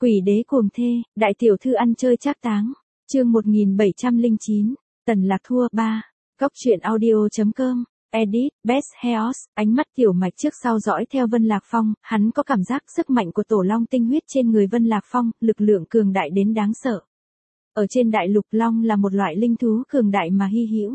Quỷ đế cuồng thê, đại tiểu thư ăn chơi trác táng. Chương 1709, Tần Lạc thua 3. Góc truyện audio.com. Edit, Best Heos, ánh mắt Tiểu Mạch trước sau dõi theo Vân Lạc Phong, hắn có cảm giác sức mạnh của tổ long tinh huyết trên người Vân Lạc Phong, lực lượng cường đại đến đáng sợ. Ở trên đại lục long là một loại linh thú cường đại mà hy hữu.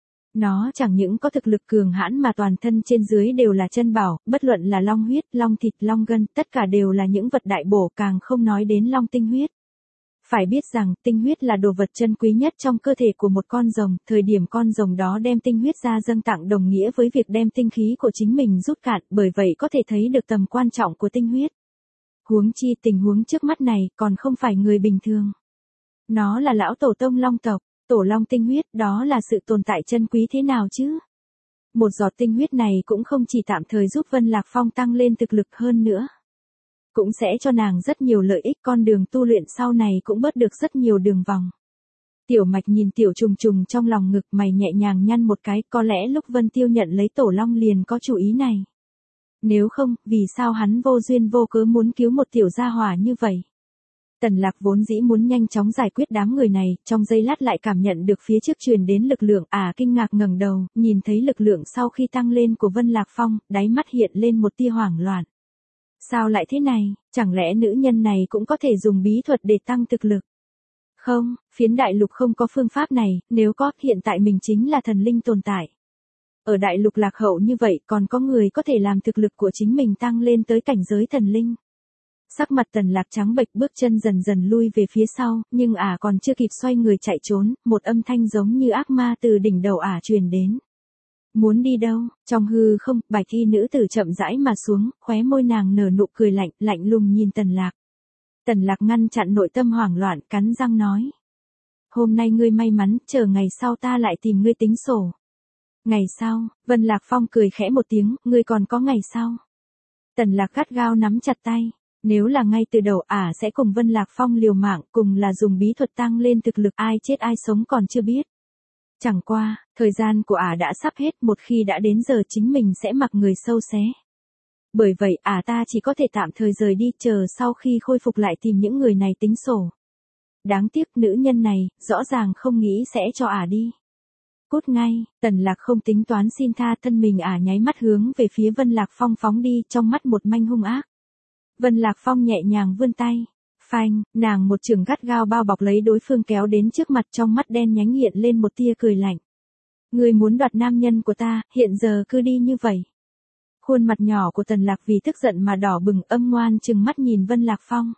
Nó chẳng những có thực lực cường hãn mà toàn thân trên dưới đều là chân bảo, bất luận là long huyết, long thịt, long gân, tất cả đều là những vật đại bổ, càng không nói đến long tinh huyết. Phải biết rằng, tinh huyết là đồ vật chân quý nhất trong cơ thể của một con rồng, thời điểm con rồng đó đem tinh huyết ra dâng tặng đồng nghĩa với việc đem tinh khí của chính mình rút cạn, bởi vậy có thể thấy được tầm quan trọng của tinh huyết. Huống chi tình huống trước mắt này còn không phải người bình thường. Nó là lão tổ tông long tộc, tổ long tinh huyết, đó là sự tồn tại chân quý thế nào chứ? Một giọt tinh huyết này cũng không chỉ tạm thời giúp Vân Lạc Phong tăng lên thực lực hơn nữa. Cũng sẽ cho nàng rất nhiều lợi ích, con đường tu luyện sau này cũng bớt được rất nhiều đường vòng. Tiểu Mạch nhìn Tiểu Trùng Trùng trong lòng ngực, mày nhẹ nhàng nhăn một cái, có lẽ lúc Vân Tiêu nhận lấy tổ long liền có chủ ý này. Nếu không, vì sao hắn vô duyên vô cớ muốn cứu một tiểu gia hỏa như vậy? Tần Lạc vốn dĩ muốn nhanh chóng giải quyết đám người này, trong giây lát lại cảm nhận được phía trước truyền đến lực lượng, kinh ngạc ngẩng đầu, nhìn thấy lực lượng sau khi tăng lên của Vân Lạc Phong, đáy mắt hiện lên một tia hoảng loạn. Sao lại thế này, chẳng lẽ nữ nhân này cũng có thể dùng bí thuật để tăng thực lực? Không, phiến đại lục không có phương pháp này, nếu có, hiện tại mình chính là thần linh tồn tại. Ở đại lục lạc hậu như vậy còn có người có thể làm thực lực của chính mình tăng lên tới cảnh giới thần linh. Sắc mặt Tần Lạc trắng bệch, bước chân dần dần lui về phía sau, nhưng còn chưa kịp xoay người chạy trốn, một âm thanh giống như ác ma từ đỉnh đầu truyền đến. Muốn đi đâu? Trong hư không, bạch y nữ tử chậm rãi mà xuống, khóe môi nàng nở nụ cười lạnh, lạnh lùng nhìn Tần Lạc. Tần Lạc ngăn chặn nội tâm hoảng loạn, cắn răng nói. Hôm nay ngươi may mắn, chờ ngày sau ta lại tìm ngươi tính sổ. Ngày sau, Vân Lạc Phong cười khẽ một tiếng, ngươi còn có ngày sau. Tần Lạc gắt gao nắm chặt tay. Nếu là ngay từ đầu sẽ cùng Vân Lạc Phong liều mạng, cùng là dùng bí thuật tăng lên thực lực, ai chết ai sống còn chưa biết. Chẳng qua, thời gian của đã sắp hết, một khi đã đến giờ chính mình sẽ mặc người sâu xé. Bởi vậy ta chỉ có thể tạm thời rời đi, chờ sau khi khôi phục lại tìm những người này tính sổ. Đáng tiếc nữ nhân này, rõ ràng không nghĩ sẽ cho đi. Cút ngay, Tần Lạc không tính toán xin tha, thân mình nháy mắt hướng về phía Vân Lạc Phong phóng đi, trong mắt một manh hung ác. Vân Lạc Phong nhẹ nhàng vươn tay. Phanh, nàng một chưởng gắt gao bao bọc lấy đối phương kéo đến trước mặt, trong mắt đen nhánh hiện lên một tia cười lạnh. Ngươi muốn đoạt nam nhân của ta, hiện giờ cứ đi như vậy. Khuôn mặt nhỏ của Tần Lạc vì tức giận mà đỏ bừng, âm ngoan trừng mắt nhìn Vân Lạc Phong.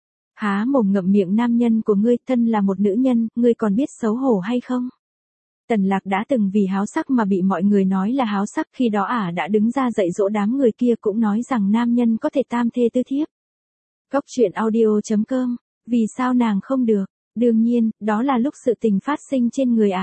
Há mồm ngậm miệng, nam nhân của ngươi, thân là một nữ nhân, ngươi còn biết xấu hổ hay không? Tần Lạc đã từng vì háo sắc mà bị mọi người nói là háo sắc, khi đó đã đứng ra dạy dỗ đám người kia, cũng nói rằng nam nhân có thể tam thê tứ thiếp. Góc truyện audio.com, vì sao nàng không được? Đương nhiên, đó là lúc sự tình phát sinh trên người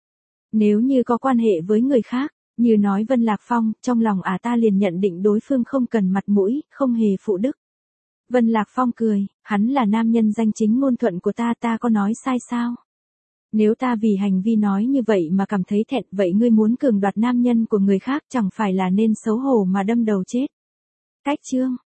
Nếu như có quan hệ với người khác, như nói Vân Lạc Phong, trong lòng ta liền nhận định đối phương không cần mặt mũi, không hề phụ đức. Vân Lạc Phong cười, hắn là nam nhân danh chính ngôn thuận của ta có nói sai sao? Nếu ta vì hành vi nói như vậy mà cảm thấy thẹn, vậy ngươi muốn cường đoạt nam nhân của người khác chẳng phải là nên xấu hổ mà đâm đầu chết. Cách chương.